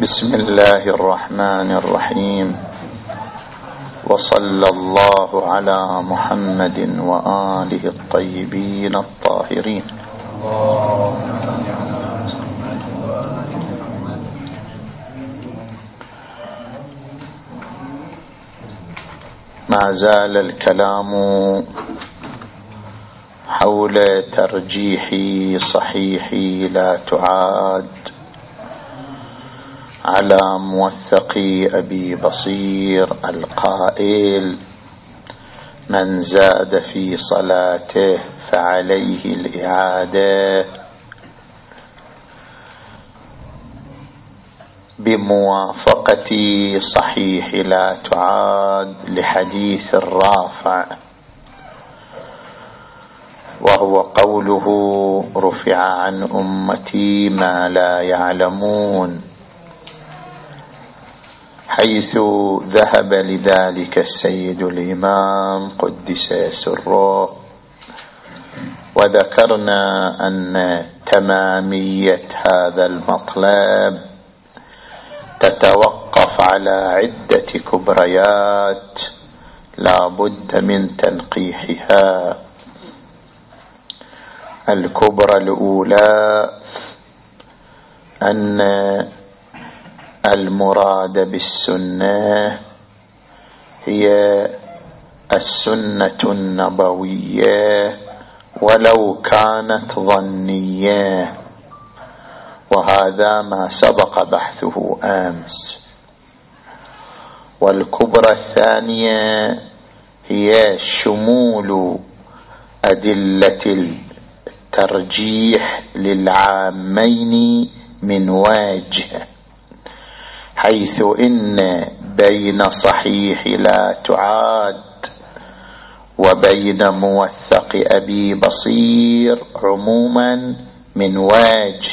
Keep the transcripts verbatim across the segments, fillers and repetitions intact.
بسم الله الرحمن الرحيم، وصلى الله على محمد وآله الطيبين الطاهرين. ما زال الكلام حول ترجيح صحيح لا تعاد على موثق أبي بصير القائل: من زاد في صلاته فعليه الإعادة، بموافقة صحيح لا تعاد لحديث الرافع، وهو قوله: رفع عن أمتي ما لا يعلمون، حيث ذهب لذلك السيد الإمام قدس سره. وذكرنا أن تمامية هذا المطلب تتوقف على عدة كبريات لا بد من تنقيحها. الكبرى الأولى أن المراد بالسنة هي السنة النبوية ولو كانت ظنية، وهذا ما سبق بحثه أمس. والكبرى الثانية هي شمول أدلة الترجيح للعامين من وجه، حيث إن بين صحيح لا تعاد وبين موثق أبي بصير عموما من وجه،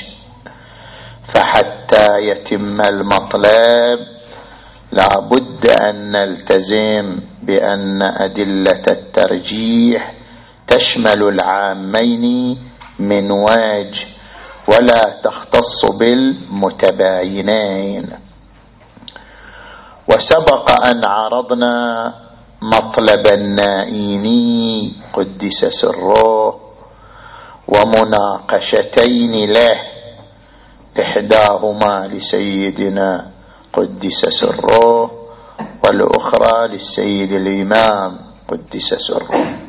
فحتى يتم المطلب لا بد أن نلتزم بأن أدلة الترجيح تشمل العامين من وجه ولا تختص بالمتباينين. وسبق أن عرضنا مطلب النائيني قدس سره ومناقشتين له، إحداهما لسيدنا قدس سره والأخرى للسيد الإمام قدس سره.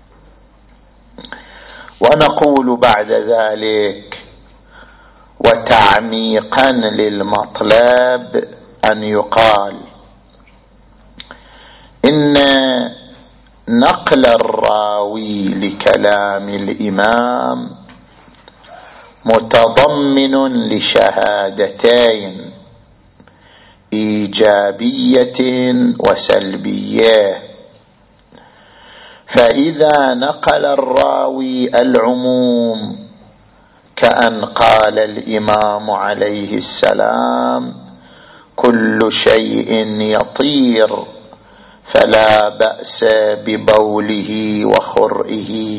ونقول بعد ذلك وتعميقا للمطلب أن يقال إن نقل الراوي لكلام الإمام متضمن لشهادتين: إيجابية وسلبية. فإذا نقل الراوي العموم كأن قال الإمام عليه السلام: كل شيء يطير فلا بأس ببوله وخرئه،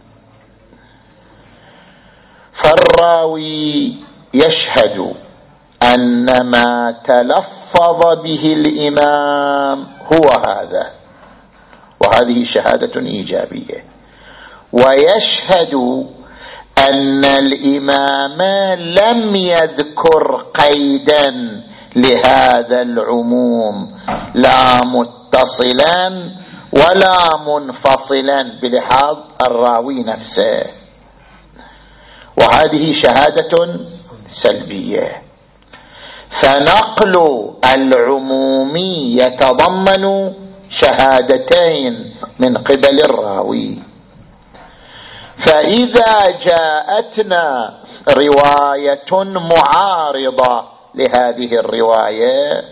فالراوي يشهد أن ما تلفظ به الإمام هو هذا، وهذه شهادة إيجابية. ويشهد أن الإمام لم يذكر قيدا لهذا العموم، لا متصلا ولا منفصلا بلحاظ الراوي نفسه، وهذه شهادة سلبية. فنقل العموم يتضمن شهادتين من قبل الراوي. فإذا جاءتنا رواية معارضة لهذه الرواية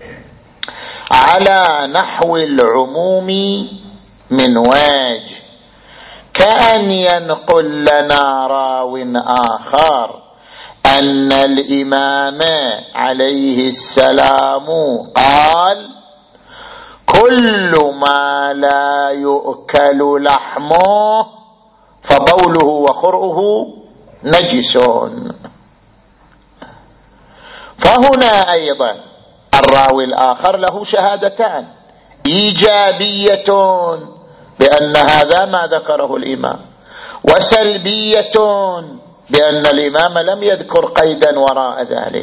على نحو العموم من وجه، كأن ينقل لنا راو آخر أن الإمام عليه السلام قال: كل ما لا يؤكل لحمه فبوله وخرؤه نجس، فهنا أيضا الراوي الآخر له شهادتان: إيجابية بأن هذا ما ذكره الإمام، وسلبية بأن الإمام لم يذكر قيدا وراء ذلك.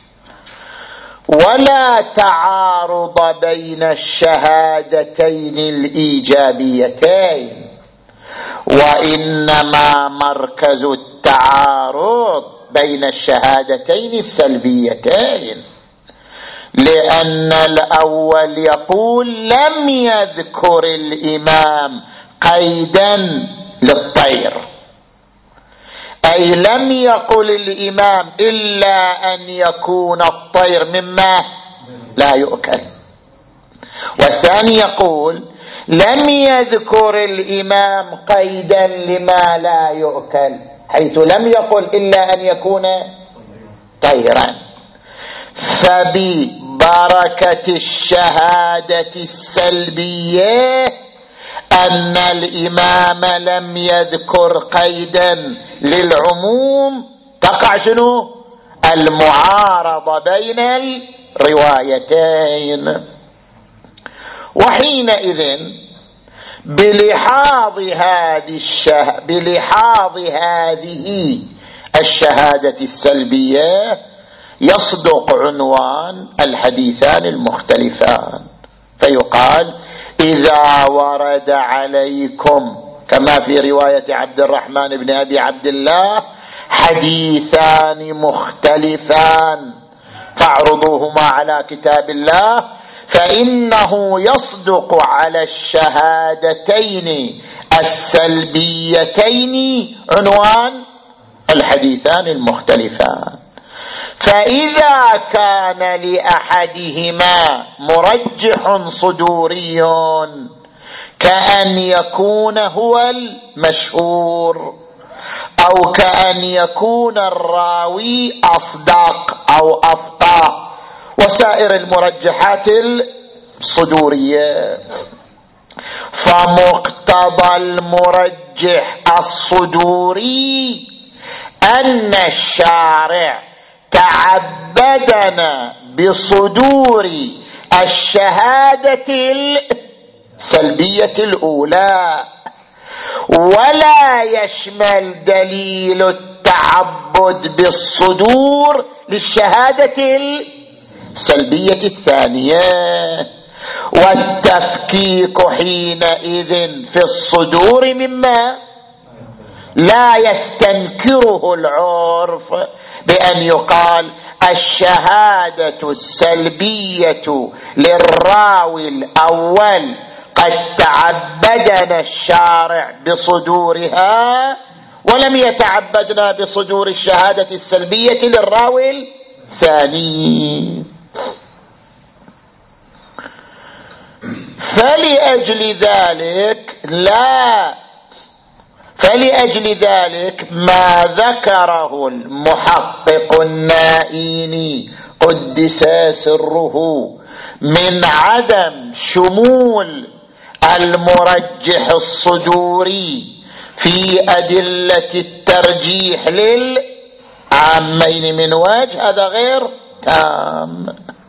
ولا تعارض بين الشهادتين الإيجابيتين، وإنما مركز التعارض بين الشهادتين السلبيتين، لأن الأول يقول لم يذكر الإمام قيدا للطير، أي لم يقل الإمام إلا أن يكون الطير مما لا يؤكل. والثاني يقول لم يذكر الإمام قيدا لما لا يؤكل، حيث لم يقل إلا أن يكون طيرا. فببركة الشهادة السلبية أن الإمام لم يذكر قيدا للعموم تقع شنو؟ المعارضة بين الروايتين. وحينئذ بلحاظ هذه الشه... بلحاظ هذه الشهادة السلبية يصدق عنوان الحديثان المختلفان، فيقال إذا ورد عليكم كما في رواية عبد الرحمن بن أبي عبد الله حديثان مختلفان فاعرضوهما على كتاب الله، فإنه يصدق على الشهادتين السلبيتين عنوان الحديثان المختلفان. فإذا كان لأحدهما مرجح صدوري كأن يكون هو المشهور، أو كأن يكون الراوي أصدق أو أفقه، وسائر المرجحات الصدورية، فمقتضى المرجح الصدوري أن الشارع تعبدنا بصدور الشهادة السلبية الأولى، ولا يشمل دليل التعبد بالصدور للشهادة السلبية الثانية، والتفكيك حينئذ في الصدور مما لا يستنكره العرف بأن يقال الشهادة السلبية للراوي الأول قد تعبدنا الشارع بصدورها، ولم يتعبدنا بصدور الشهادة السلبية للراوي الثاني. فلأجل ذلك لا فلأجل ذلك ما ذكره المحقق النائيني قدس سره من عدم شمول المرجح الصدوري في أدلة الترجيح للعامين من وجه هذا غير تام.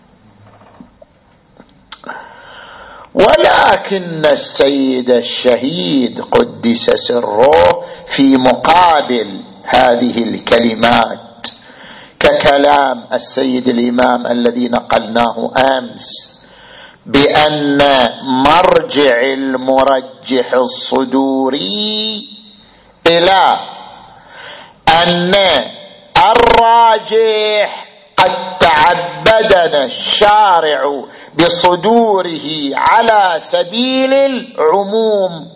ولكن السيد الشهيد قدس سره في مقابل هذه الكلمات ككلام السيد الإمام الذي نقلناه أمس بأن مرجع المرجح الصدوري إلى أن الراجح قد تعبدنا الشارع بصدوره على سبيل العموم،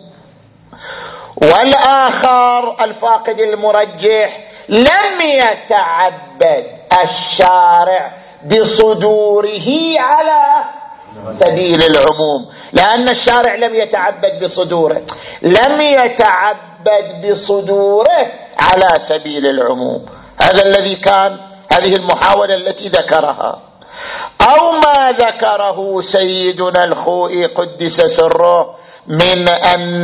والآخر الفاقد المرجح لم يتعبد الشارع بصدوره على سبيل العموم، لأن الشارع لم يتعبد بصدوره، لم يتعبد بصدوره على سبيل العموم. هذا الذي كان هذه المحاولة التي ذكرها، أو ما ذكره سيدنا الخوئي قدس سره من أن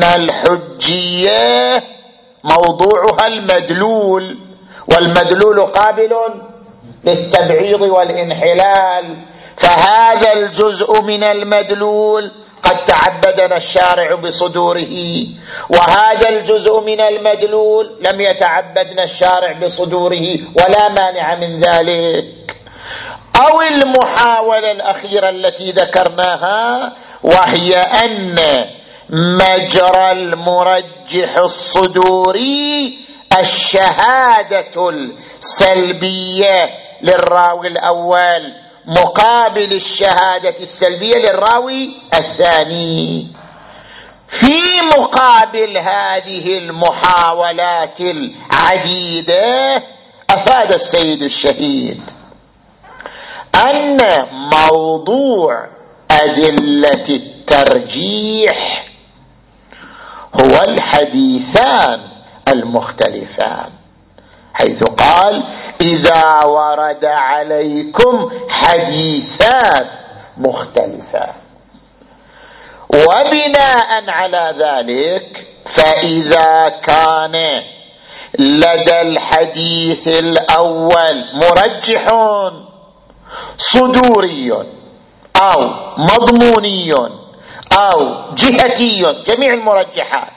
الحجية موضوعها المدلول، والمدلول قابل للتبعيض والانحلال، فهذا الجزء من المدلول قد تعبدنا الشارع بصدوره، وهذا الجزء من المدلول لم يتعبدنا الشارع بصدوره، ولا مانع من ذلك. أو المحاولة الأخيرة التي ذكرناها، وهي أن مجرى المرجح الصدوري الشهادة السلبية للراوي الأول مقابل الشهادة السلبية للراوي الثاني. في مقابل هذه المحاولات العديدة أفاد السيد الشهيد أن موضوع أدلة الترجيح هو الحديثان المختلفان، حيث قال إذا ورد عليكم حديثان مختلفان. وبناء على ذلك فإذا كان لدى الحديث الأول مرجح صدوري أو مضموني أو جهتي، جميع المرجحات،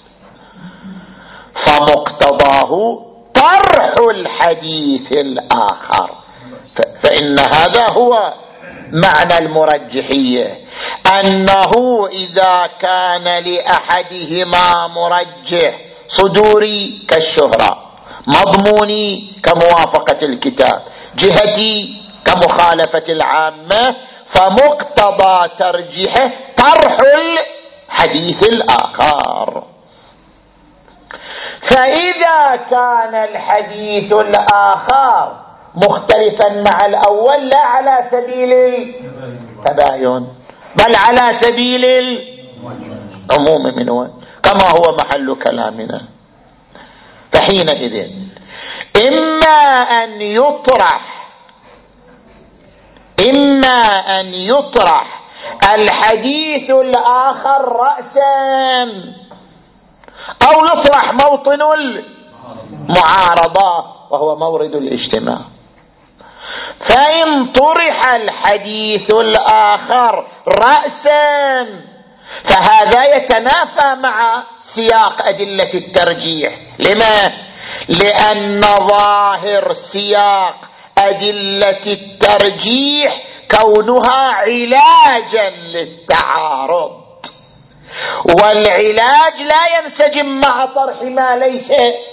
فمقتضاه طرح الحديث الآخر، فإن هذا هو معنى المرجحية، أنه إذا كان لأحدهما مرجح صدوري كالشهرة، مضموني كموافقة الكتاب، جهتي كمخالفة العامة، فمقتضى ترجيحه طرح الحديث الآخر. فإذا كان الحديث الآخر مختلفا مع الأول لا على سبيل التباين بل على سبيل العموم منه كما هو محل كلامنا، فحينئذ إما أن يطرح إما أن يطرح الحديث الآخر رأسا، أو يطرح موطن المعارضة وهو مورد الاجتماع. فإن طرح الحديث الآخر رأسا فهذا يتنافى مع سياق أدلة الترجيح. لما؟ لأن ظاهر سياق أدلة الترجيح كونها علاجا للتعارض، والعلاج لا ينسجم مع طرح ما ليس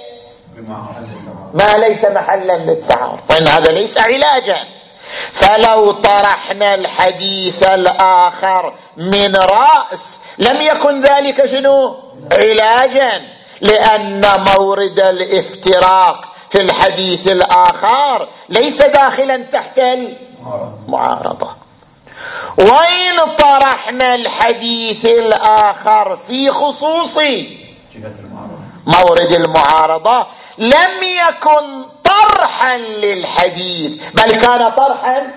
ما ليس محلا للتعارض، فإن هذا ليس علاجا. فلو طرحنا الحديث الآخر من رأس لم يكن ذلك شنو؟ علاجا، لأن مورد الافتراق في الحديث الآخر ليس داخلا تحت المعارضة. وإن طرحنا الحديث الآخر في خصوص مورد المعارضة لم يكن طرحا للحديث بل كان طرحا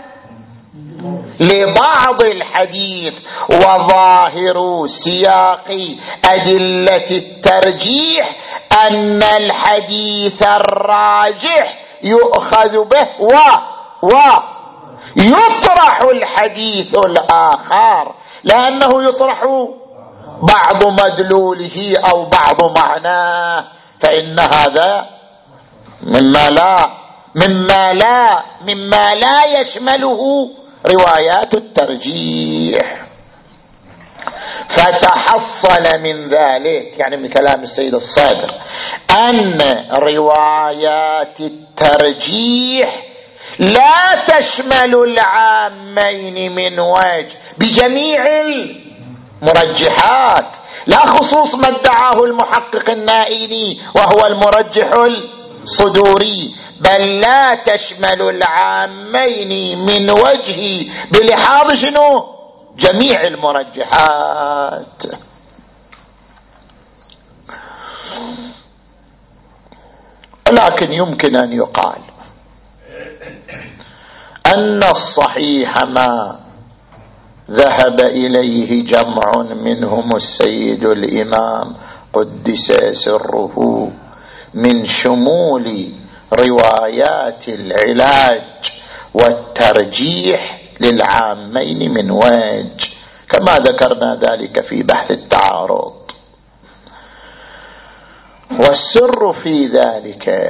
لبعض الحديث. وظاهر سياق أدلة الترجيح أن الحديث الراجح يؤخذ به و و يطرح الحديث الآخر، لأنه يطرح بعض مدلوله أو بعض معناه، فإن هذا مما لا مما لا مما لا يشمله روايات الترجيح. فتحصل من ذلك، يعني من كلام السيد الصدر، أن روايات الترجيح لا تشمل العامين من وجه بجميع المرجحات، لا خصوص ما ادعاه المحقق النائيني وهو المرجح الصدوري، بل لا تشمل العامين من وجه بلحاظ شنو؟ جميع المرجحات. لكن يمكن أن يقال أن الصحيح ما ذهب إليه جمع منهم السيد الإمام قدس سره من شمول روايات العلاج والترجيح للعامين من وجه، كما ذكرنا ذلك في بحث التعارض. والسر في ذلك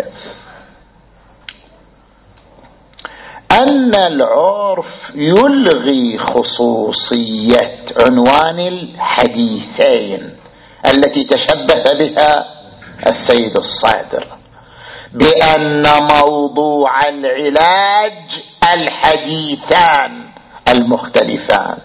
أن العرف يلغي خصوصية عنوان الحديثين التي تشبث بها السيد الصادر، بأن موضوع العلاج الحديثان المختلفان.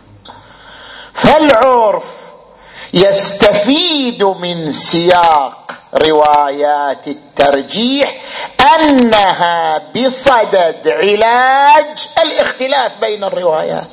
فالعرف يستفيد من سياق روايات الترجيح أنها بصدد علاج الاختلاف بين الروايات،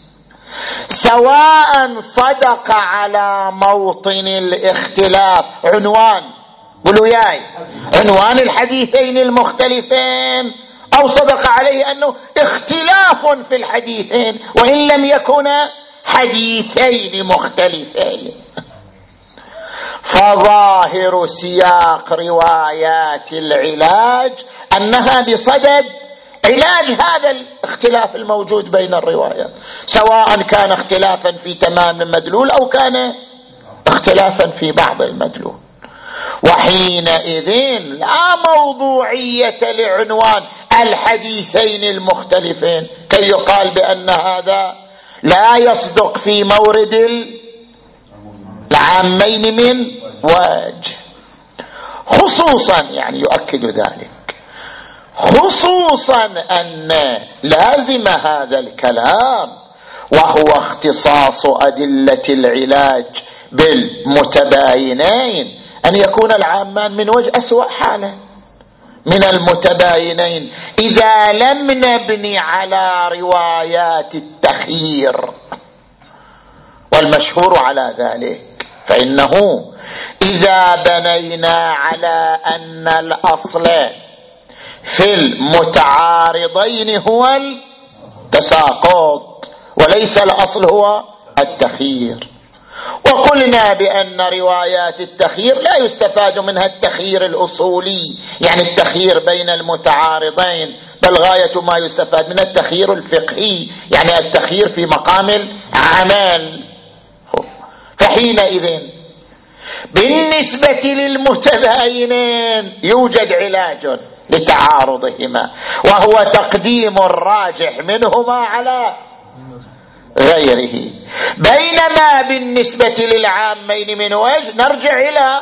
سواء صدق على موطن الاختلاف عنوان، قولوا ياي، عنوان الحديثين المختلفين، أو صدق عليه أنه اختلاف في الحديثين وإن لم يكونا حديثين مختلفين. فظاهر سياق روايات العلاج أنها بصدد علاج هذا الاختلاف الموجود بين الروايات، سواء كان اختلافا في تمام المدلول أو كان اختلافا في بعض المدلول. وحينئذ لا موضوعية لعنوان الحديثين المختلفين كي يقال بأن هذا لا يصدق في مورد العامين من وجه، خصوصا يعني يؤكد ذلك، خصوصا أن لازم هذا الكلام وهو اختصاص أدلة العلاج بالمتباينين أن يكون العامان من وجه أسوأ حالا من المتباينين إذا لم نبني على روايات التخيير. والمشهور على ذلك فإنه إذا بنينا على أن الأصل في المتعارضين هو التساقط وليس الأصل هو التخيير، وقلنا بأن روايات التخيير لا يستفاد منها التخيير الأصولي يعني التخيير بين المتعارضين، بل غاية ما يستفاد منها التخيير الفقهي يعني التخيير في مقام العمل. فحينئذ بالنسبة للمتباينين يوجد علاج لتعارضهما وهو تقديم الراجح منهما على غيره، بينما بالنسبة للعامين من وجه نرجع إلى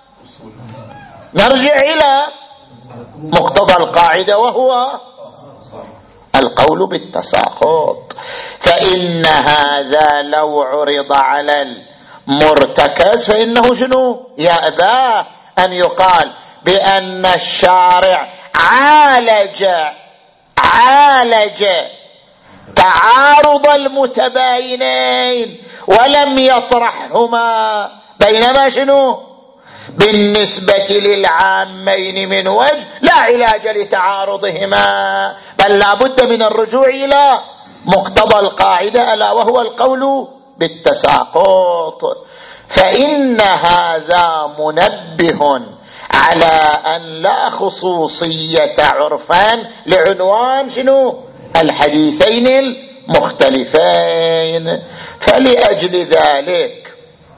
نرجع إلى مقتضى القاعدة وهو القول بالتساقط. فإن هذا لو عرض على المرتكز فإنه شنو يا أباه أن يقال بأن الشارع عالج عالج تعارض المتباينين ولم يطرحهما، بينما شنو بالنسبة للعامين من وجه لا علاج لتعارضهما، بل لا بد من الرجوع إلى مقتضى القاعدة ألا وهو القول بالتساقط. فإن هذا منبه على أن لا خصوصية عرفان لعنوان شنو الحديثين المختلفين. فلأجل ذلك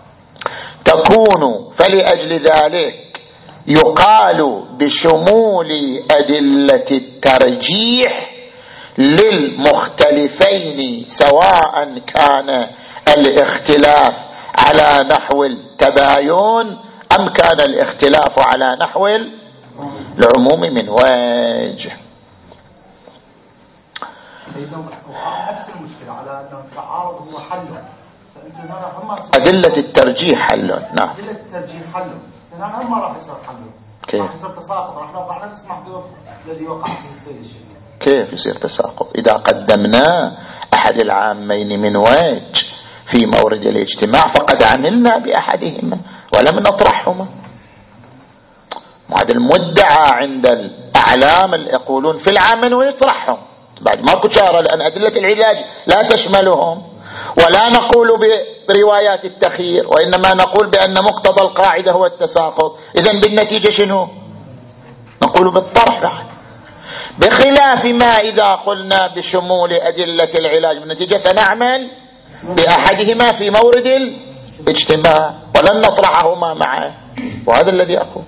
تكون فلأجل ذلك يقال بشمول أدلة الترجيح للمختلفين سواء كان الاختلاف على نحو التباين أم كان الاختلاف على نحو العموم من وجه. نفس المشكلة على أن التعارض هو حل، أدلة الترجيح حل. نعم أدلة الترجيح حل، لأن هم ما راح يصير حل، راح يصير تساقط، راح نوقع نفس محذور الذي وقع في السيد الشيخ. كيف يصير تساقط إذا قدمنا أحد العامين من وجه في مورد الاجتماع فقد عملنا بأحدهما ولم نطرحهما؟ هذا المدعى عند الأعلام اللي يقولون في العام ويطرحهم بعد ما كشارة، لأن أدلة العلاج لا تشملهم، ولا نقول بروايات التخيير وإنما نقول بأن مقتضى القاعدة هو التساقط. إذن بالنتيجة شنو؟ نقول بالطرح بعد، بخلاف ما إذا قلنا بشمول أدلة العلاج بالنتيجة سنعمل بأحدهما في مورد الاجتماع ولن نطرحهما معا، وهذا الذي أقول.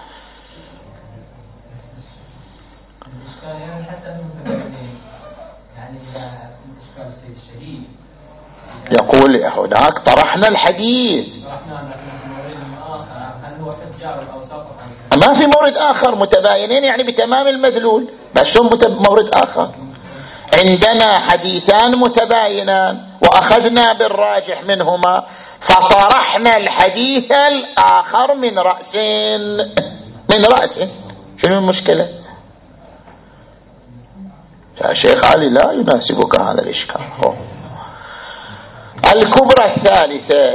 يقول هناك طرحنا الحديث ما في مورد آخر متباينين يعني بتمام المدلول، بس مورد آخر عندنا حديثان متباينان وأخذنا بالراجح منهما فطرحنا الحديث الآخر من رأسين من رأس. شنو المشكلة؟ يا شيخ علي لا يناسبك هذا الإشكال. الكبرى الثالثة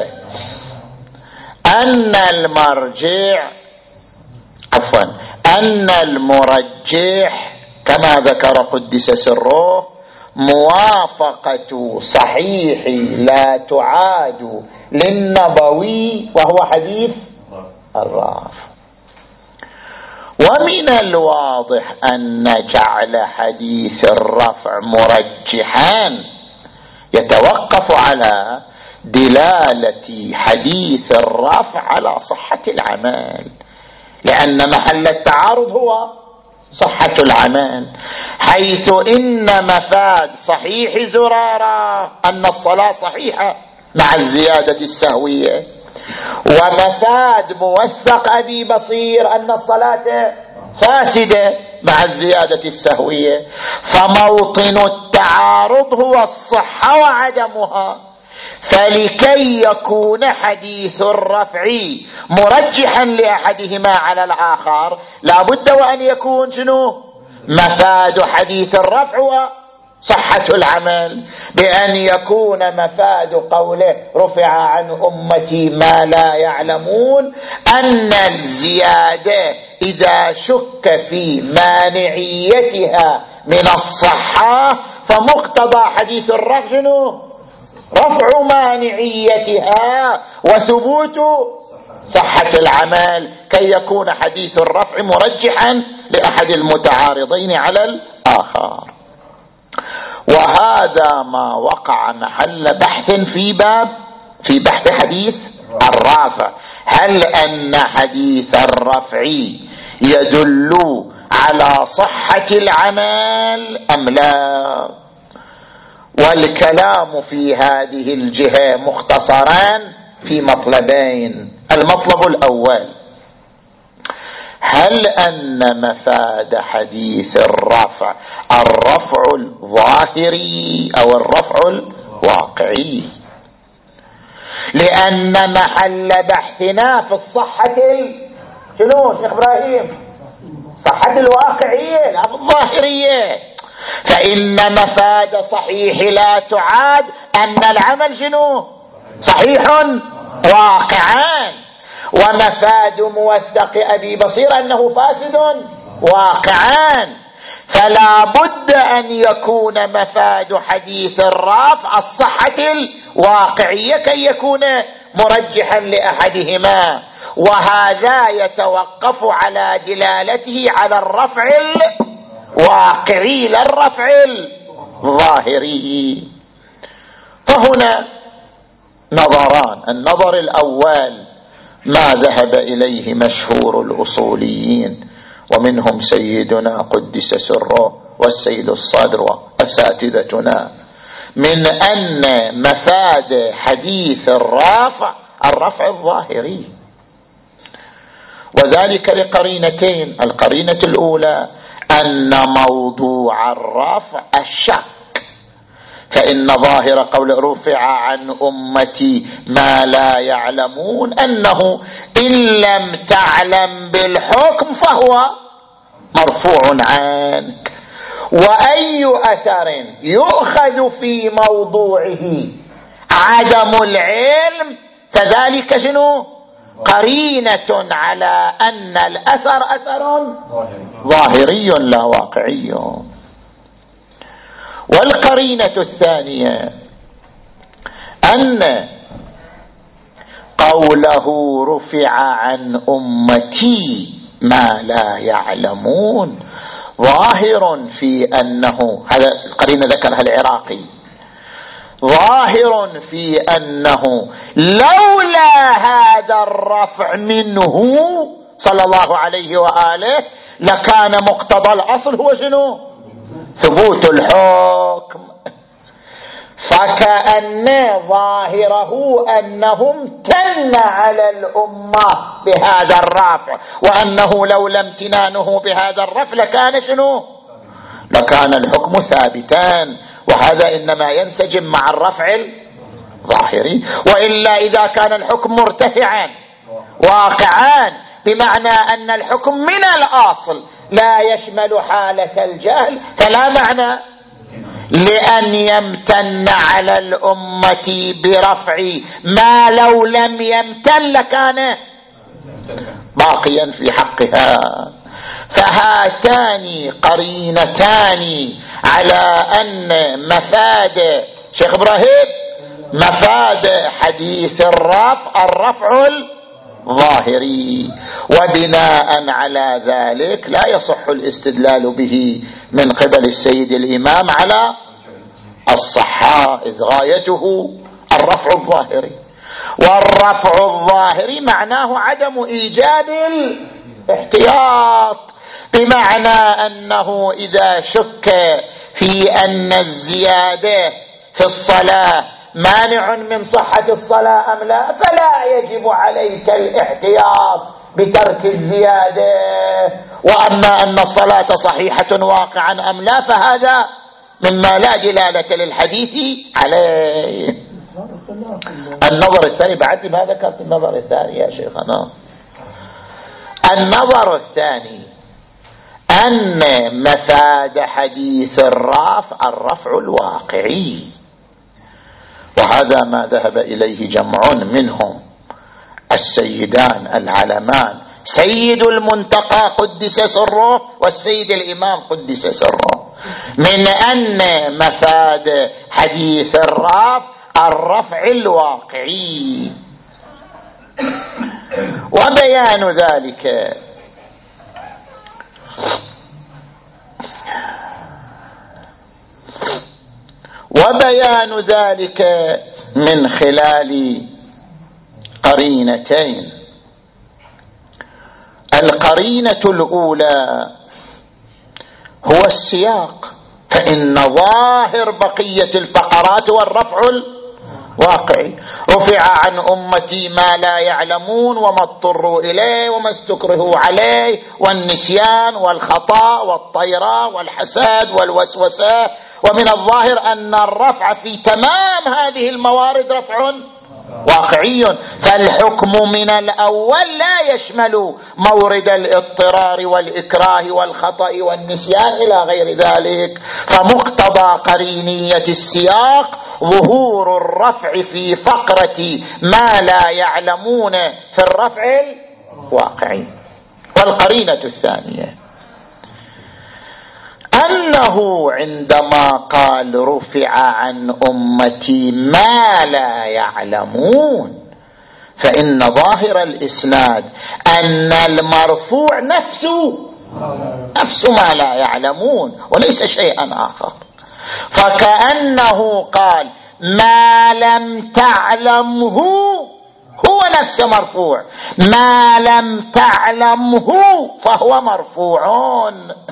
أن المرجع عفوا أن المرجح كما ذكر قدس سره موافقة صحيح لا تعاد للنبوي وهو حديث الرافع. ومن الواضح أن جعل حديث الرفع مرجحا يتوقف على دلالة حديث الرفع على صحة العمل، لأن محل التعارض هو صحة العمل، حيث إن مفاد صحيح زرارة أن الصلاة صحيحة مع الزيادة السهوية، ومفاد موثق أبي بصير أن الصلاة فاسدة مع الزيادة السهوية، فموطن التعارض هو الصحة وعدمها. فلكي يكون حديث الرفع مرجحا لأحدهما على الآخر لا بد وأن يكون شنو مفاد حديث الرفع وصحة العمل، بأن يكون مفاد قوله رفع عن أمتي ما لا يعلمون أن الزيادة إذا شك في مانعيتها من الصحة فمقتضى حديث الرفع شنو رفع مانعيتها وثبوت صحة العمل، كي يكون حديث الرفع مرجحا لأحد المتعارضين على الآخر. وهذا ما وقع محل بحث في باب في بحث حديث الرافع، هل أن حديث الرفع يدل على صحة العمل أم لا؟ والكلام في هذه الجهة مختصران في مطلبين. المطلب الأول، هل أن مفاد حديث الرفع الرفع الظاهري أو الرفع الواقعي؟ لأن محل بحثنا في الصحة شنو شيخ إبراهيم؟ صحة الواقعية لا الظاهرية. فإن مفاد صحيح لا تعاد أن العمل شنو صحيح واقعان، ومفاد موثق أبي بصير أنه فاسد واقعان، فلا بد أن يكون مفاد حديث الرافع الصحة الواقعية كي يكون مرجحا لأحدهما، وهذا يتوقف على دلالته على الرفع الواقعي لا الرفع الظاهري. فهنا نظران، النظر الأول ما ذهب إليه مشهور الأصوليين ومنهم سيدنا قدس سره والسيد الصادر وأساتذتنا من أن مفاد حديث الرافع الرفع الظاهري، وذلك لقرينتين. القرينة الأولى أن موضوع الرفع الشك، فإن ظاهر قول رفع عن أمتي ما لا يعلمون أنه إن لم تعلم بالحكم فهو مرفوع عنك، وأي أثر يؤخذ في موضوعه عدم العلم فذلك شنو قرينة على أن الأثر أثر ظاهري لا واقعي. والقرينة الثانية أن قوله رفع عن أمتي ما لا يعلمون ظاهر في أنه، هذا القرينة ذكرها العراقي، ظاهر في أنه لولا هذا الرفع منه صلى الله عليه وآله لكان مقتضى الأصل هو شنو؟ ثبوت الحكم. فكأن ظاهره أنه امتن على الأمة بهذا الرفع، وأنه لولا امتنانه بهذا الرفع لكان شنو؟ لكان الحكم ثابتان، وهذا إنما ينسجم مع الرفع الظاهري. وإلا إذا كان الحكم مرتفعا واقعا بمعنى أن الحكم من الأصل لا يشمل حالة الجهل فلا معنى لأن يمتن على الأمة برفع ما لو لم يمتن لكان باقيا في حقها. فهاتان قرينتان على أن مفاد شيخ إبراهيم مفاد حديث الرفع الرفع الظاهري، وبناء على ذلك لا يصح الاستدلال به من قبل السيد الإمام على الصحة، إذ غايته الرفع الظاهري، والرفع الظاهري معناه عدم إيجاب الاحتياط، بمعنى أنه إذا شك في أن الزيادة في الصلاة مانع من صحة الصلاة أم لا فلا يجب عليك الاحتياط بترك الزيادة، وأما أن الصلاة صحيحة واقعا أم لا فهذا مما لا دلالة للحديث عليه. النظر الثاني بعد ما ذكرت النظر الثاني يا شيخنا، النظر الثاني أن مفاد حديث الرفع الرفع الواقعي، وهذا ما ذهب إليه جمع منهم السيدان العلمان سيد المنتقى قدس سره والسيد الإمام قدس سره، من أن مفاد حديث الرفع الرفع الواقعي. وبيان ذلك وبيان ذلك من خلال قرينتين. القرينة الأولى هو السياق، فإن ظاهر بقية الفقرات والرفع الواقعي، رفع عن أمتي ما لا يعلمون وما اضطروا إليه وما استكرهوا عليه، والنسيان والخطأ والطيرة والحسد والوسوسة. ومن الظاهر أن الرفع في تمام هذه الموارد رفع واقعي، فالحكم من الأول لا يشمل مورد الاضطرار والإكراه والخطأ والنسيان إلى غير ذلك. فمقتضى قرينية السياق ظهور الرفع في فقرة ما لا يعلمون في الرفع الواقعي. والقرينة الثانية أنه عندما قال رفع عن أمتي ما لا يعلمون فإن ظاهر الإسناد أن المرفوع نفسه نفس ما لا يعلمون وليس شيئا آخر. فكأنه قال ما لم تعلمه هو نفس مرفوع، ما لم تعلمه فهو مرفوع.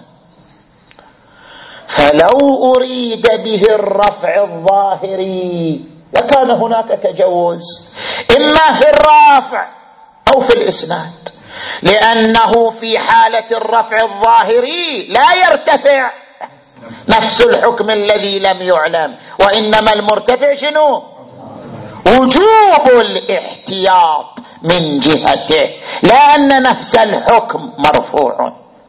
فلو أريد به الرفع الظاهري لكان هناك تجوز إما في الرافع أو في الإسناد، لأنه في حالة الرفع الظاهري لا يرتفع نفس الحكم الذي لم يعلم، وإنما المرتفع شنو؟ وجوب الاحتياط من جهته، لأن نفس الحكم مرفوع.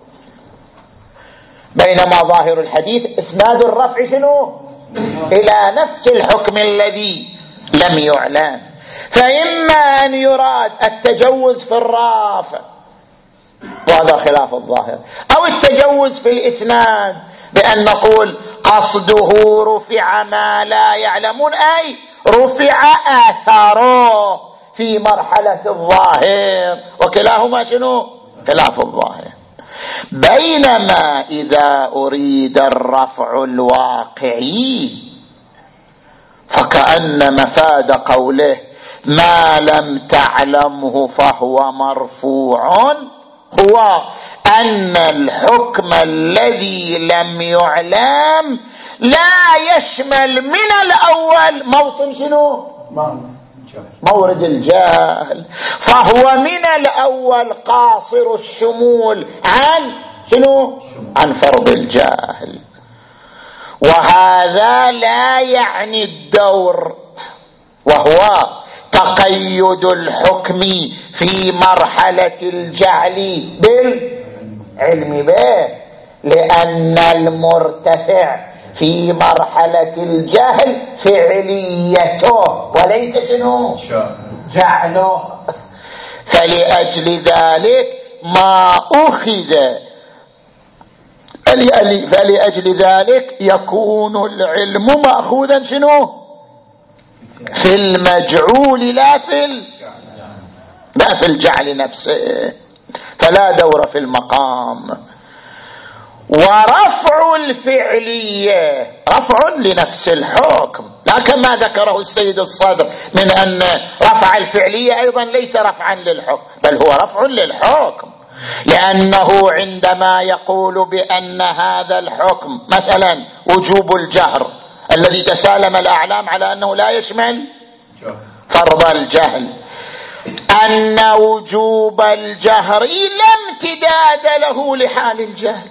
بينما ظاهر الحديث إسناد الرفع شنو؟ إلى نفس الحكم الذي لم يعلم. فإما أن يراد التجوز في الرافع وهذا خلاف الظاهر، أو التجوز في الإسناد بأن نقول قصده رفع ما لا يعلمون، أي رفع آثاره في مرحلة الظاهر، وكلاهما شنو؟ خلاف الظاهر. بينما إذا أريد الرفع الواقعي فكأن مفاد قوله ما لم تعلمه فهو مرفوع هو أن الحكم الذي لم يعلم لا يشمل من الأول موطن شنو؟ مورد الجهل، فهو من الأول قاصر الشمول عن شنو؟ عن فرض الجهل. وهذا لا يعني الدور، وهو تقيد الحكم في مرحلة الجهل بالعلم به، لأن المرتفع في مرحلة الجهل فعليته وليس شنو؟ جعله. فلأجل ذلك ما أخذ فلأجل ذلك يكون العلم مأخوذا شنو؟ في المجعول لا في لا في الجعل نفسه، فلا دور في المقام. ورفع الفعلية رفع لنفس الحكم، لا كما ذكره السيد الصدر من أن رفع الفعلية أيضا ليس رفعا للحكم، بل هو رفع للحكم، لأنه عندما يقول بأن هذا الحكم مثلا وجوب الجهر الذي تسالم الأعلام على أنه لا يشمل فرض الجهل، أن وجوب الجهر لا امتداد له لحال الجهل،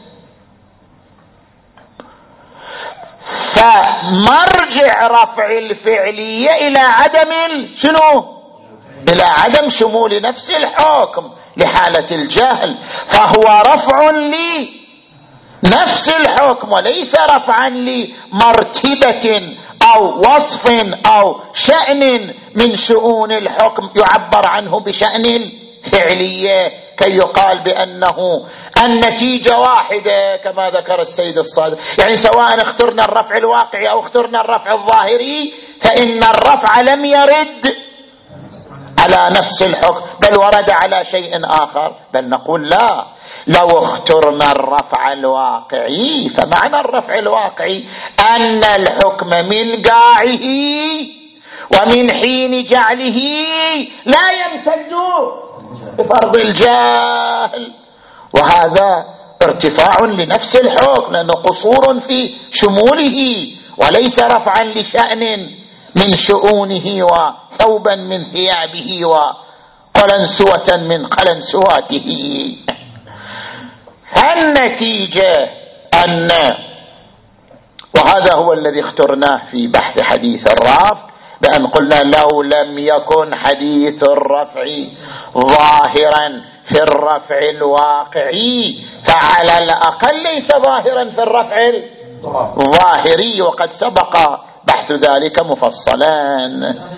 فمرجع رفع الفعلية إلى عدم شنو؟ إلى عدم شمول نفس الحكم لحالة الجهل، فهو رفع لنفس الحكم وليس رفعا لمرتبة أو وصف أو شأن من شؤون الحكم يعبر عنه بشأن الفعلية كي يقال بأنه النتيجة واحدة كما ذكر السيد الصادق. يعني سواء اخترنا الرفع الواقعي أو اخترنا الرفع الظاهري فإن الرفع لم يرد على نفس الحكم بل ورد على شيء آخر، بل نقول لا، لو اخترنا الرفع الواقعي فمعنى الرفع الواقعي أن الحكم من قاعه ومن حين جعله لا يمتد بفرض الجهل، وهذا ارتفاع لنفس الحكم لأنه قصور في شموله وليس رفعا لشأن من شؤونه وثوبا من ثيابه وقلنسوة من قلنسواته. النتيجة أن، وهذا هو الذي اخترناه في بحث حديث الرفع، بأن قلنا لو لم يكن حديث الرفع ظاهرا في الرفع الواقعي فعلى الأقل ليس ظاهرا في الرفع الظاهري، وقد سبق بحث ذلك مفصلا.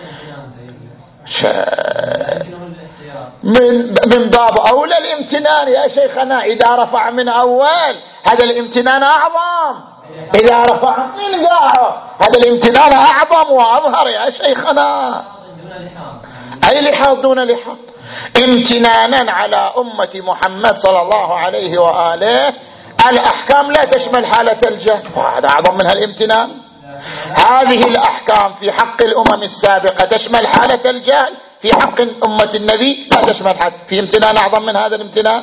من من باب أولى الامتنان يا شيخنا إذا رفع من أول، هذا الامتنان أعظم، إذا رفع من قاعه هذا الامتنان أعظم وأظهر يا شيخنا. أي لحاظ دون لحاظ، امتنانا على أمة محمد صلى الله عليه وآله. الأحكام لا تشمل حالة الجهل، وهذا أعظم منها الامتنان. هذه الأحكام في حق الأمم السابقة تشمل حالة الجهل، في حق أمة النبي لا تشمل حالة. في امتنان أعظم من هذا الامتنان؟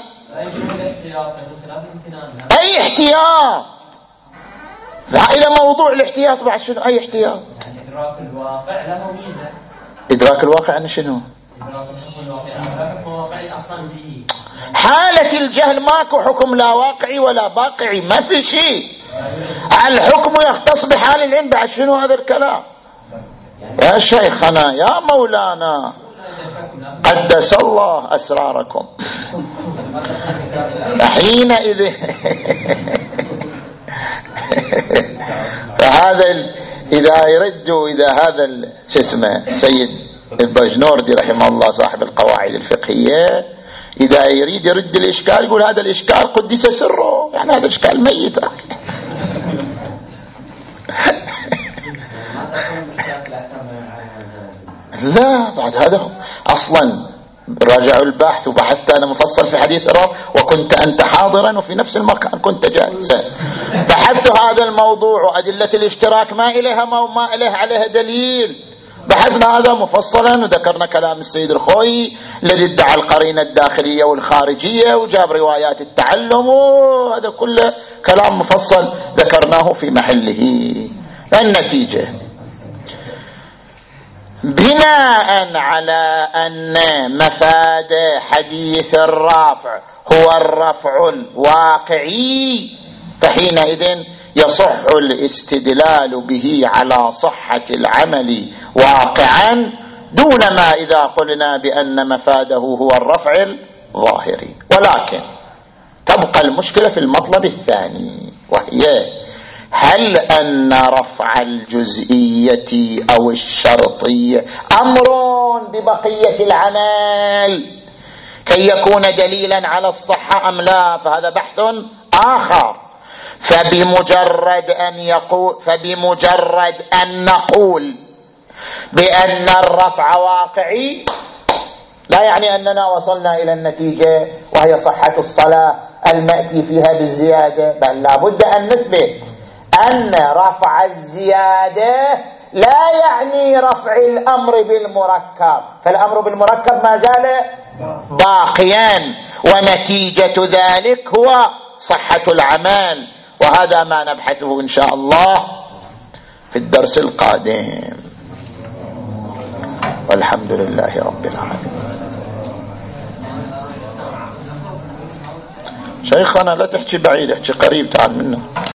أي احتياط؟ لا، إلى موضوع الاحتياط بعد شنو؟ أي احتياط؟ يعني إدراك الواقع له ميزة. إدراك الواقع أن شنو؟ إدراك الحكم الواقعي أصلا فيه. حالة الجهل ماكو حكم لا واقعي ولا باقعي، ما في شيء. الحكم يختص بحال العلم، بعد شنو هذا الكلام؟ يا شيخنا يا مولانا قدس الله أسراركم. حينئذ فهذا ال... إذا يردوا إذا هذا شو اسمه السيد البجنوردي رحمه الله صاحب القواعد الفقهية إذا يريد يرد الإشكال يقول هذا الإشكال قدس سره، يعني هذا الإشكال ميت. لا، بعد هذا أصلا راجعوا البحث، وبحثت أنا مفصل في حديث الرفع، وكنت أنت حاضرا وفي نفس المكان كنت جالسا. بحثت هذا الموضوع وأدلة الاشتراك ما إليها ما إليها عليها دليل، بحثنا هذا مفصلا وذكرنا كلام السيد الخوي الذي ادعى القرينة الداخلية والخارجية وجاب روايات التعلم، وهذا كله كلام مفصل ذكرناه في محله. النتيجة بناء على أن مفاد حديث الرافع هو الرفع الواقعي، فحينئذ يصح الاستدلال به على صحة العمل واقعا، دون ما إذا قلنا بأن مفاده هو الرفع الظاهري. ولكن تبقى المشكلة في المطلب الثاني، وهي هل أن رفع الجزئية أو الشرطية أمر ببقية العمل كي يكون دليلا على الصحة أم لا؟ فهذا بحث آخر. فبمجرد أن يقول فبمجرد أن نقول بأن الرفع واقعي لا يعني أننا وصلنا إلى النتيجة وهي صحة الصلاة المأتي فيها بالزيادة، بل لابد أن نثبت أن رفع الزيادة لا يعني رفع الأمر بالمركب، فالأمر بالمركب ما زال باقيا، ونتيجة ذلك هو صحة العمل. وهذا ما نبحثه إن شاء الله في الدرس القادم، والحمد لله رب العالمين. شيخنا لا تحكي بعيد، احكي قريب، تعال منا.